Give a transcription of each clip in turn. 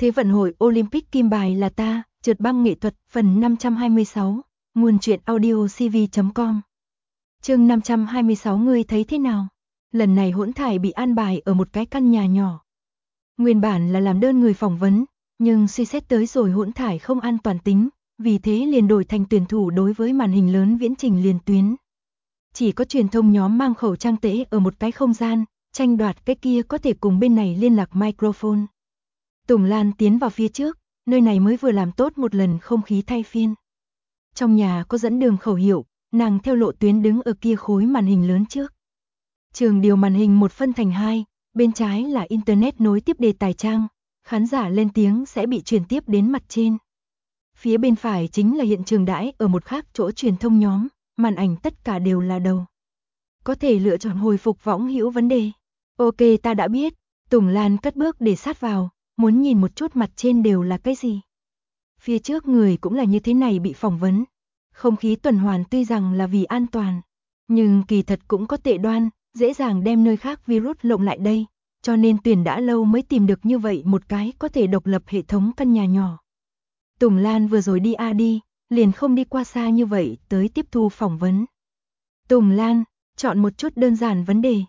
Thế vận hội Olympic kim bài là ta, trượt băng nghệ thuật, phần 526, nguồn truyện audio cv.com. Chương 526 ngươi thấy thế nào? Lần này hỗn thải bị an bài ở một cái căn nhà nhỏ. Nguyên bản là làm đơn người phỏng vấn, nhưng suy xét tới rồi hỗn thải không an toàn tính, vì thế liền đổi thành tuyển thủ đối với màn hình lớn viễn trình liền tuyến. Chỉ có truyền thông nhóm mang khẩu trang tễ ở một cái không gian, tranh đoạt cái kia có thể cùng bên này liên lạc microphone. Tùng Lan tiến vào phía trước, nơi này mới vừa làm tốt một lần không khí thay phiên. Trong nhà có dẫn đường khẩu hiệu, nàng theo lộ tuyến đứng ở kia khối màn hình lớn trước. Trường điều màn hình một phân thành hai, bên trái là internet nối tiếp đề tài trang, khán giả lên tiếng sẽ bị truyền tiếp đến mặt trên. Phía bên phải chính là hiện trường đãi ở một khác chỗ truyền thông nhóm, màn ảnh tất cả đều là đầu. Có thể lựa chọn hồi phục võng hữu vấn đề. Ok, ta đã biết. Tùng Lan cất bước để sát vào, muốn nhìn một chút mặt trên đều là cái gì. Phía trước người cũng là như thế này bị phỏng vấn. Không khí tuần hoàn tuy rằng là vì an toàn, nhưng kỳ thật cũng có tệ đoan, dễ dàng đem nơi khác virus lộng lại đây, cho nên tuyển đã lâu mới tìm được như vậy một cái có thể độc lập hệ thống căn nhà nhỏ. Tùng Lan vừa rồi đi, liền không đi qua xa như vậy tới tiếp thu phỏng vấn. Tùng Lan, chọn một chút đơn giản vấn đề.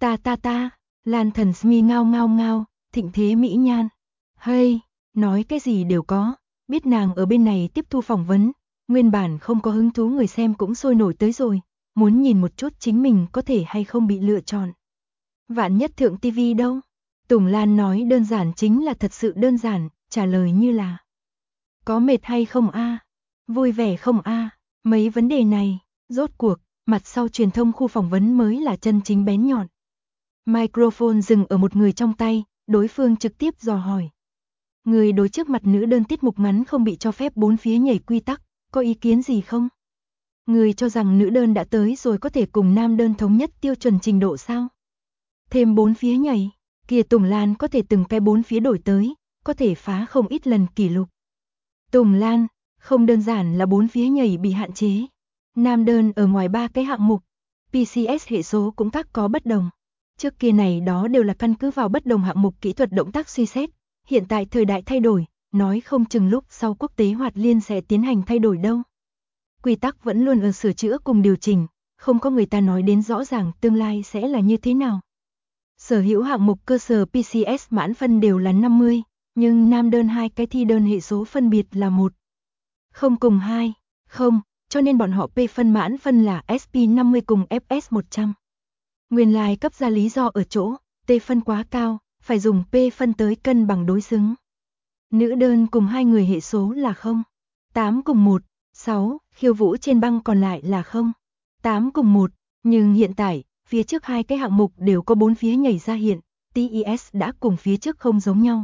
Ta, Lan Thần Smith ngao, thịnh thế mỹ nhan. Hay, nói cái gì đều có, biết nàng ở bên này tiếp thu phỏng vấn, nguyên bản không có hứng thú người xem cũng sôi nổi tới rồi, muốn nhìn một chút chính mình có thể hay không bị lựa chọn. Vạn nhất thượng TV đâu? Tùng Lan nói đơn giản chính là thật sự đơn giản, trả lời như là có mệt hay không a? Vui vẻ không a? Mấy vấn đề này, rốt cuộc, mặt sau truyền thông khu phỏng vấn mới là chân chính bén nhọn. Microphone dừng ở một người trong tay, đối phương trực tiếp dò hỏi. Người đối trước mặt nữ đơn tiết mục ngắn không bị cho phép bốn phía nhảy quy tắc, có ý kiến gì không? Người cho rằng nữ đơn đã tới rồi có thể cùng nam đơn thống nhất tiêu chuẩn trình độ sao? Thêm bốn phía nhảy, kia Tùng Lan có thể từng cái bốn phía đổi tới, có thể phá không ít lần kỷ lục. Tùng Lan, không đơn giản là bốn phía nhảy bị hạn chế. Nam đơn ở ngoài ba cái hạng mục, PCS hệ số cũng tác có bất đồng. Trước kia này đó đều là căn cứ vào bất đồng hạng mục kỹ thuật động tác suy xét, hiện tại thời đại thay đổi, nói không chừng lúc sau quốc tế hoạt liên sẽ tiến hành thay đổi đâu. Quy tắc vẫn luôn ở sửa chữa cùng điều chỉnh, không có người ta nói đến rõ ràng tương lai sẽ là như thế nào. Sở hữu hạng mục cơ sở PCS mãn phân đều là 50, nhưng nam đơn hai cái thi đơn hệ số phân biệt là 1. Không cùng 2, không, cho nên bọn họ P phân mãn phân là SP 50 cùng FS 100. Nguyên lai cấp ra lý do ở chỗ, T phân quá cao, phải dùng P phân tới cân bằng đối xứng. Nữ đơn cùng hai người hệ số là 0, 8 cùng 1, 6, khiêu vũ trên băng còn lại là 0, 8 cùng 1, nhưng hiện tại, phía trước hai cái hạng mục đều có bốn phía nhảy ra hiện, TES đã cùng phía trước không giống nhau.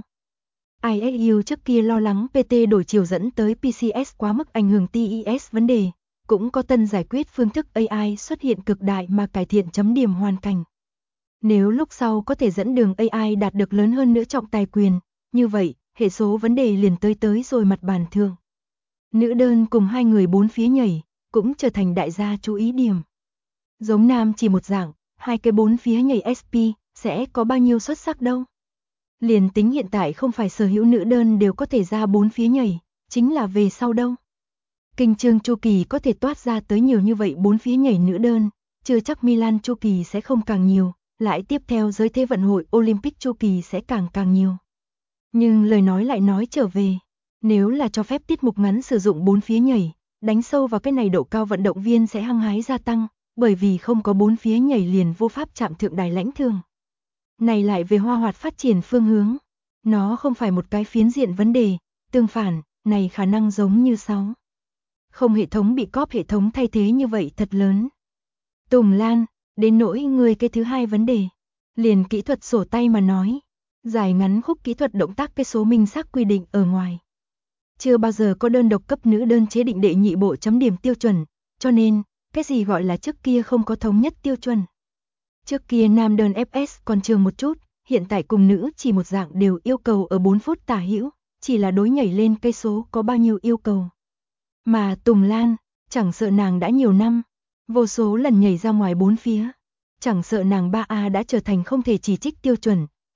ISU trước kia lo lắng PT đổi chiều dẫn tới PCS quá mức ảnh hưởng TES vấn đề, cũng có tân giải quyết phương thức AI xuất hiện cực đại mà cải thiện chấm điểm hoàn cảnh. Nếu lúc sau có thể dẫn đường AI đạt được lớn hơn nữa trọng tài quyền, như vậy, hệ số vấn đề liền tới rồi mặt bàn thượng. Nữ đơn cùng hai người bốn phía nhảy, cũng trở thành đại gia chú ý điểm. Giống nam chỉ một dạng, hai cái bốn phía nhảy SP, sẽ có bao nhiêu xuất sắc đâu. Liền tính hiện tại không phải sở hữu nữ đơn đều có thể ra bốn phía nhảy, chính là về sau đâu. Kinh chương chu kỳ có thể toát ra tới nhiều như vậy bốn phía nhảy nữ đơn, chưa chắc Milan chu kỳ sẽ không càng nhiều, lại tiếp theo giới thế vận hội Olympic chu kỳ sẽ càng nhiều. Nhưng lời nói lại nói trở về, nếu là cho phép tiết mục ngắn sử dụng bốn phía nhảy, đánh sâu vào cái này độ cao vận động viên sẽ hăng hái gia tăng, bởi vì không có bốn phía nhảy liền vô pháp chạm thượng đài lãnh thường. Này lại về hoa hoạt phát triển phương hướng, nó không phải một cái phiến diện vấn đề, tương phản, này khả năng giống như sau. Không hệ thống bị cóp hệ thống thay thế như vậy thật lớn. Tùng Lan, đến nỗi người cái thứ hai vấn đề, liền kỹ thuật sổ tay mà nói, dài ngắn khúc kỹ thuật động tác cái số minh xác quy định ở ngoài. Chưa bao giờ có đơn độc cấp nữ đơn chế định đệ nhị bộ chấm điểm tiêu chuẩn, cho nên, cái gì gọi là trước kia không có thống nhất tiêu chuẩn. Trước kia nam đơn FS còn trường một chút, hiện tại cùng nữ chỉ một dạng đều yêu cầu ở 4 phút tả hữu, chỉ là đối nhảy lên cây số có bao nhiêu yêu cầu. Mà Tùng Lan, chẳng sợ nàng đã nhiều năm, vô số lần nhảy ra ngoài bốn phía, chẳng sợ nàng 3A đã trở thành không thể chỉ trích tiêu chuẩn,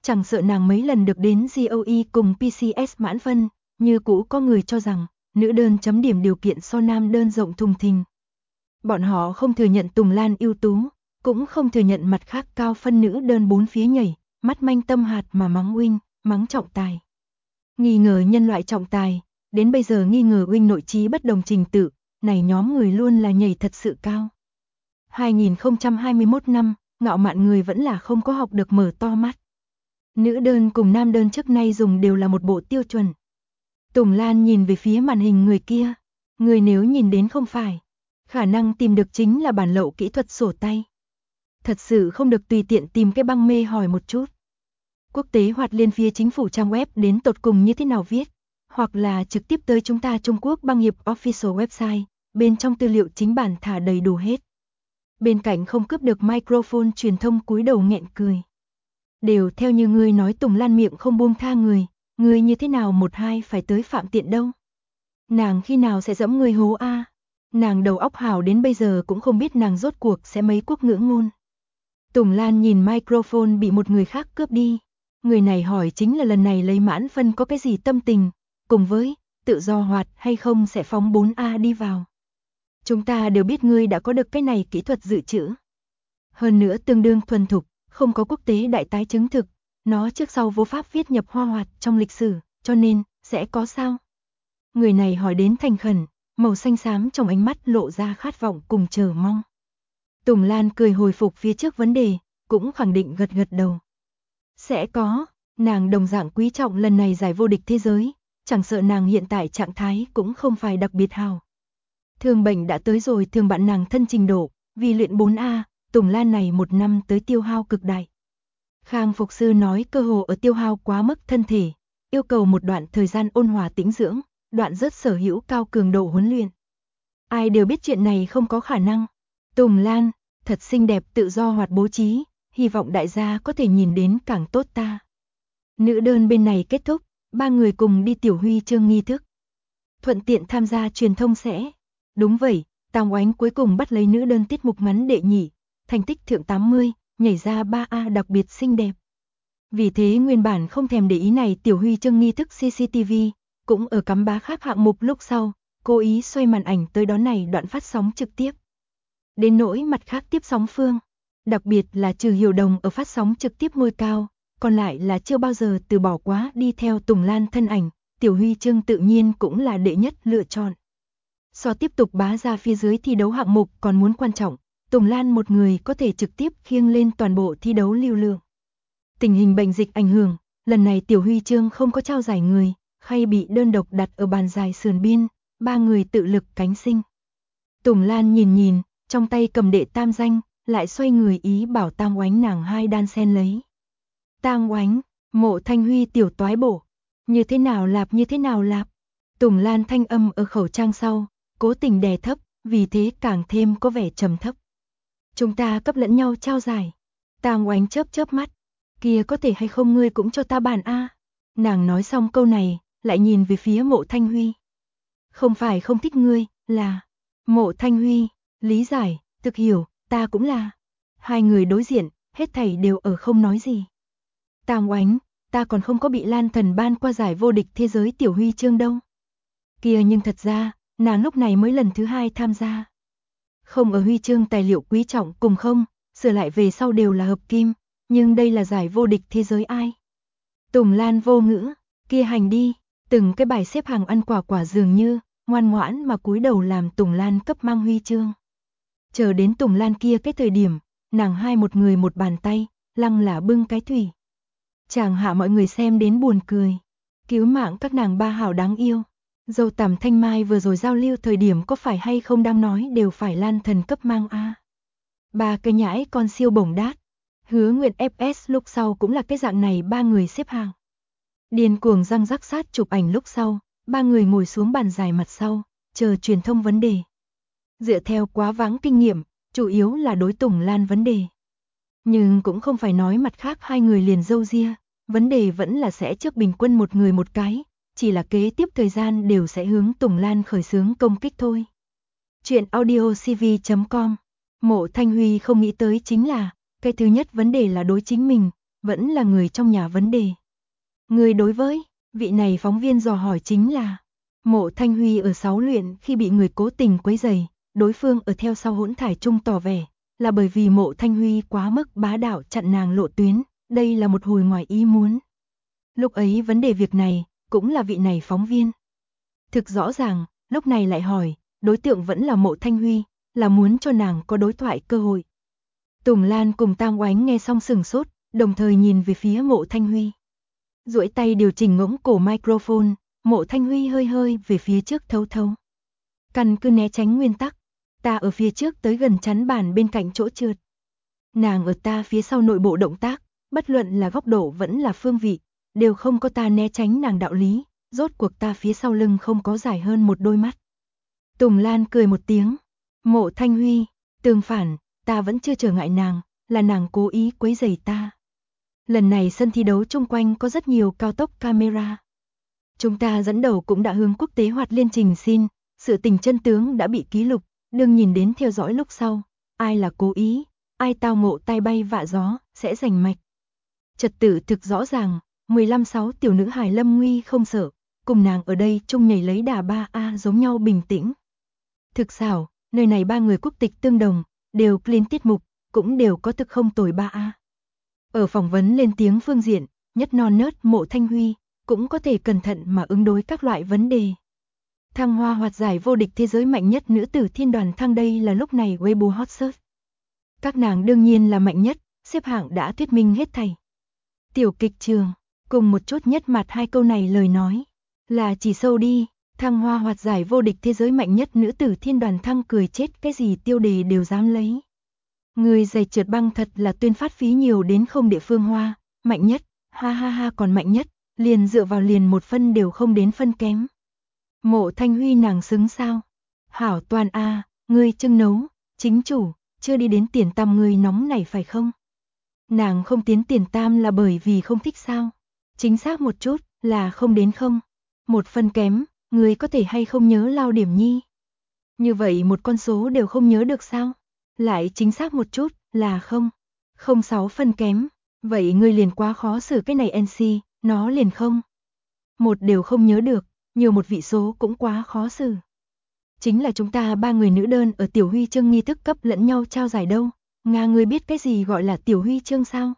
chẳng sợ nàng mấy lần được đến GOE cùng PCS mãn phân, như cũ có người cho rằng nữ đơn chấm điểm điều kiện so nam đơn rộng thùng thình. Bọn họ không thừa nhận Tùng Lan ưu tú, cũng không thừa nhận mặt khác cao phân nữ đơn bốn phía nhảy, mắt manh tâm hạt mà mắng huynh, mắng trọng tài. Nghi ngờ nhân loại trọng tài, đến bây giờ nghi ngờ huynh nội trí bất đồng trình tự, này nhóm người luôn là nhảy thật sự cao. 2021 năm, ngạo mạn người vẫn là không có học được mở to mắt. Nữ đơn cùng nam đơn trước nay dùng đều là một bộ tiêu chuẩn. Tùng Lan nhìn về phía màn hình người kia, người nếu nhìn đến không phải, khả năng tìm được chính là bản lậu kỹ thuật sổ tay. Thật sự không được tùy tiện tìm cái băng mê hỏi một chút. Quốc tế hoạt liên phía chính phủ trang web đến tột cùng như thế nào viết, hoặc là trực tiếp tới chúng ta Trung Quốc băng hiệp official website, bên trong tư liệu chính bản thả đầy đủ hết. Bên cạnh không cướp được microphone truyền thông cúi đầu nghẹn cười. Đều theo như ngươi nói Tùng Lan miệng không buông tha người, ngươi như thế nào một hai phải tới phạm tiện đâu. Nàng khi nào sẽ dẫm ngươi hố a? Nàng đầu óc hảo đến bây giờ cũng không biết nàng rốt cuộc sẽ mấy quốc ngữ ngôn. Tùng Lan nhìn microphone bị một người khác cướp đi. Người này hỏi chính là lần này lấy mãn phân có cái gì tâm tình, cùng với tự do hoạt hay không sẽ phóng 4A đi vào. Chúng ta đều biết ngươi đã có được cái này kỹ thuật dự trữ. Hơn nữa tương đương thuần thục, không có quốc tế đại tái chứng thực, nó trước sau vô pháp viết nhập hoa hoạt trong lịch sử, cho nên, sẽ có sao? Người này hỏi đến thành khẩn, màu xanh xám trong ánh mắt lộ ra khát vọng cùng chờ mong. Tùng Lan cười hồi phục phía trước vấn đề, cũng khẳng định gật gật đầu. Sẽ có, nàng đồng dạng quý trọng lần này giải vô địch thế giới, chẳng sợ nàng hiện tại trạng thái cũng không phải đặc biệt hào. Thương bệnh đã tới rồi thường bạn nàng thân trình độ, vì luyện 4A, Tùng Lan này một năm tới tiêu hao cực đại. Khang Phục Sư nói cơ hồ ở tiêu hao quá mức thân thể, yêu cầu một đoạn thời gian ôn hòa tĩnh dưỡng, đoạn rất sở hữu cao cường độ huấn luyện. Ai đều biết chuyện này không có khả năng. Tùng Lan, thật xinh đẹp tự do hoạt bố trí, hy vọng đại gia có thể nhìn đến càng tốt ta. Nữ đơn bên này kết thúc, ba người cùng đi tiểu huy chương nghi thức. Thuận tiện tham gia truyền thông sẽ. Đúng vậy, Tam Oánh cuối cùng bắt lấy nữ đơn tiết mục ngắn đệ nhị, thành tích thượng 80, nhảy ra 3A đặc biệt xinh đẹp. Vì thế nguyên bản không thèm để ý này tiểu huy chương nghi thức CCTV, cũng ở cắm bá khác hạng mục lúc sau, cố ý xoay màn ảnh tới đó này đoạn phát sóng trực tiếp. Đến nỗi mặt khác tiếp sóng phương, đặc biệt là Trừ Hiểu Đồng ở phát sóng trực tiếp ngôi cao, còn lại là chưa bao giờ từ bỏ quá đi theo Tùng Lan thân ảnh, tiểu huy chương tự nhiên cũng là đệ nhất lựa chọn. So tiếp tục bá ra phía dưới thi đấu hạng mục còn muốn quan trọng, Tùng Lan một người có thể trực tiếp khiêng lên toàn bộ thi đấu lưu lượng. Tình hình bệnh dịch ảnh hưởng, lần này tiểu huy chương không có trao giải người, khay bị đơn độc đặt ở bàn dài sườn biên, ba người tự lực cánh sinh. Tùng Lan nhìn nhìn, trong tay cầm đệ tam danh, lại xoay người ý bảo Tam Oánh nàng hai đan sen lấy. Tam Oánh, Mộ Thanh Huy tiểu toái bổ, như thế nào lạp. Tùng Lan thanh âm ở khẩu trang sau, cố tình đè thấp, vì thế càng thêm có vẻ trầm thấp. Chúng ta cấp lẫn nhau trao giải. Tam Oánh chớp chớp mắt, kia có thể hay không ngươi cũng cho ta bàn a. Nàng nói xong câu này, lại nhìn về phía Mộ Thanh Huy. Không phải không thích ngươi, là Mộ Thanh Huy, lý giải, thực hiểu, ta cũng là. Hai người đối diện, hết thảy đều ở không nói gì. Tam Oánh, ta còn không có bị Lan Thần ban qua giải vô địch thế giới tiểu huy chương đâu. Kia nhưng thật ra, nàng lúc này mới lần thứ hai tham gia. Không ở huy chương tài liệu quý trọng cùng không, sửa lại về sau đều là hợp kim, nhưng đây là giải vô địch thế giới ai. Tùng Lan vô ngữ, kia hành đi, từng cái bài xếp hàng ăn quả dường như, ngoan ngoãn mà cúi đầu làm Tùng Lan cấp mang huy chương. Chờ đến Tùng Lan kia cái thời điểm, nàng hai một người một bàn tay, lăng là bưng cái thủy. Chàng hạ mọi người xem đến buồn cười. Cứu mạng các nàng ba hảo đáng yêu. Dâu tằm Thanh Mai vừa rồi giao lưu thời điểm có phải hay không đang nói đều phải Lan Thần cấp mang a. Ba cái nhãi con siêu bổng đát. Hứa Nguyệt FS lúc sau cũng là cái dạng này ba người xếp hàng. Điên cuồng răng rắc sát chụp ảnh lúc sau, ba người ngồi xuống bàn dài mặt sau, chờ truyền thông vấn đề. Dựa theo quá vãng kinh nghiệm, chủ yếu là đối Tùng Lan vấn đề. Nhưng cũng không phải nói mặt khác hai người liền dâu ria, vấn đề vẫn là sẽ trước bình quân một người một cái, chỉ là kế tiếp thời gian đều sẽ hướng Tùng Lan khởi xướng công kích thôi. Chuyện audiocv.com. Mộ Thanh Huy không nghĩ tới chính là, cái thứ nhất vấn đề là đối chính mình, vẫn là người trong nhà vấn đề. Người đối với, vị này phóng viên dò hỏi chính là Mộ Thanh Huy ở 6 luyện khi bị người cố tình quấy rầy, đối phương ở theo sau hỗn thải trung tỏ vẻ là bởi vì Mộ Thanh Huy quá mức bá đạo chặn nàng lộ tuyến, đây là một hồi ngoài ý muốn. Lúc ấy vấn đề việc này, cũng là vị này phóng viên. Thực rõ ràng, lúc này lại hỏi, đối tượng vẫn là Mộ Thanh Huy, là muốn cho nàng có đối thoại cơ hội. Tùng Lan cùng Tam Oánh nghe xong sừng sốt, đồng thời nhìn về phía Mộ Thanh Huy. Duỗi tay điều chỉnh ngỗng cổ microphone, Mộ Thanh Huy hơi hơi về phía trước thấu thấu. Căn cứ né tránh nguyên tắc, ta ở phía trước tới gần chắn bàn bên cạnh chỗ trượt. Nàng ở ta phía sau nội bộ động tác, bất luận là góc độ vẫn là phương vị, đều không có ta né tránh nàng đạo lý, rốt cuộc ta phía sau lưng không có dài hơn một đôi mắt. Tùng Lan cười một tiếng, Mộ Thanh Huy, tương phản, ta vẫn chưa trở ngại nàng, là nàng cố ý quấy rầy ta. Lần này sân thi đấu chung quanh có rất nhiều cao tốc camera. Chúng ta dẫn đầu cũng đã hướng quốc tế hoạt liên trình xin, sự tình chân tướng đã bị ký lục, đừng nhìn đến theo dõi lúc sau, ai là cố ý, ai tao ngộ tai bay vạ gió, sẽ giành mạch. Trật tự thực rõ ràng, 15-6 tiểu nữ hài lâm nguy không sợ, cùng nàng ở đây chung nhảy lấy đà 3A giống nhau bình tĩnh. Thực xảo, nơi này ba người quốc tịch tương đồng, đều clean tiết mục, cũng đều có thực không tồi 3A. Ở phỏng vấn lên tiếng phương diện, nhất non nớt Mộ Thanh Huy, cũng có thể cẩn thận mà ứng đối các loại vấn đề. Thăng hoa hoạt giải vô địch thế giới mạnh nhất nữ tử thiên đoàn thăng đây là lúc này Weibo hot search. Các nàng đương nhiên là mạnh nhất, xếp hạng đã thuyết minh hết thảy. Tiểu kịch trường, cùng một chút nhất mặt hai câu này lời nói, là chỉ sâu đi, thăng hoa hoạt giải vô địch thế giới mạnh nhất nữ tử thiên đoàn thăng cười chết cái gì tiêu đề đều dám lấy. Người giày trượt băng thật là tuyên phát phí nhiều đến không địa phương hoa, mạnh nhất, ha ha ha còn mạnh nhất, liền dựa vào liền một phân đều không đến phân kém. Mộ Thanh Huy nàng xứng sao? Hảo Toàn A, ngươi trưng nấu, chính chủ, chưa đi đến tiền tam ngươi nóng này phải không? Nàng không tiến tiền tam là bởi vì không thích sao? Chính xác một chút, là không đến không. Một phân kém, ngươi có thể hay không nhớ lao điểm nhi? Như vậy một con số đều không nhớ được sao? Lại chính xác một chút, là không. 0,6 phân kém, vậy ngươi liền quá khó xử cái này NC, nó liền không. Một đều không nhớ được, nhiều một vị số cũng quá khó xử. Chính là chúng ta ba người nữ đơn ở tiểu huy chương nghi thức cấp lẫn nhau trao giải đâu, Nga ngươi biết cái gì gọi là tiểu huy chương sao?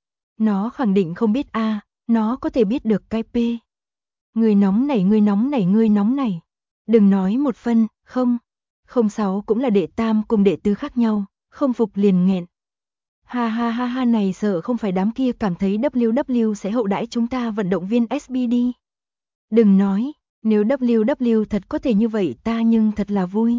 Nó khẳng định không biết a, nó có thể biết được cái P. Ngươi nóng nảy ngươi nóng nảy ngươi nóng nảy. Đừng nói một phân, không. 0,6 cũng là đệ tam cùng đệ tứ khác nhau, không phục liền nghẹn. Ha ha ha ha này sợ không phải đám kia cảm thấy WW sẽ hậu đãi chúng ta vận động viên SBD. Đừng nói, nếu WW thật có thể như vậy ta nhưng thật là vui.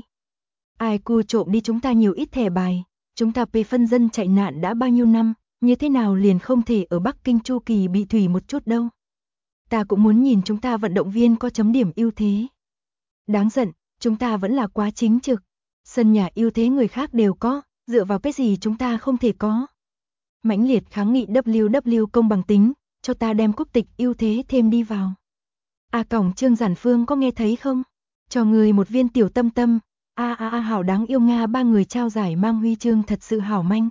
Ai cu trộm đi chúng ta nhiều ít thẻ bài, chúng ta P phân dân chạy nạn đã bao nhiêu năm, như thế nào liền không thể ở Bắc Kinh chu kỳ bị thủy một chút đâu. Ta cũng muốn nhìn chúng ta vận động viên có chấm điểm ưu thế. Đáng giận, chúng ta vẫn là quá chính trực. Sân nhà ưu thế người khác đều có, dựa vào cái gì chúng ta không thể có. Mãnh liệt kháng nghị WW công bằng tính, cho ta đem quốc tịch ưu thế thêm đi vào. Cổng Trương Giản Phương có nghe thấy không? Cho người một viên tiểu tâm tâm, hảo đáng yêu Nga ba người trao giải mang huy chương thật sự hảo manh.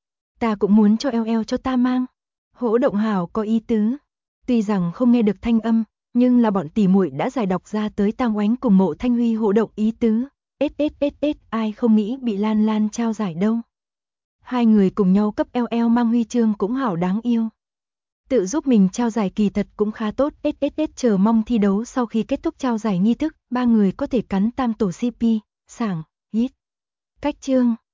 Ta cũng muốn cho eo cho ta mang. Hỗ động hảo có ý tứ. Tuy rằng không nghe được thanh âm, nhưng là bọn tỷ muội đã giải đọc ra tới Tam Oánh cùng Mộ Thanh Huy hỗ động ý tứ. Ai không nghĩ bị Lan Lan trao giải đâu. Hai người cùng nhau cấp eo mang huy chương cũng hảo đáng yêu. Tự giúp mình trao giải kỳ thật cũng khá tốt. Chờ mong thi đấu sau khi kết thúc trao giải nghi thức, ba người có thể cắn tam tổ CP, sảng, hít. Cách chương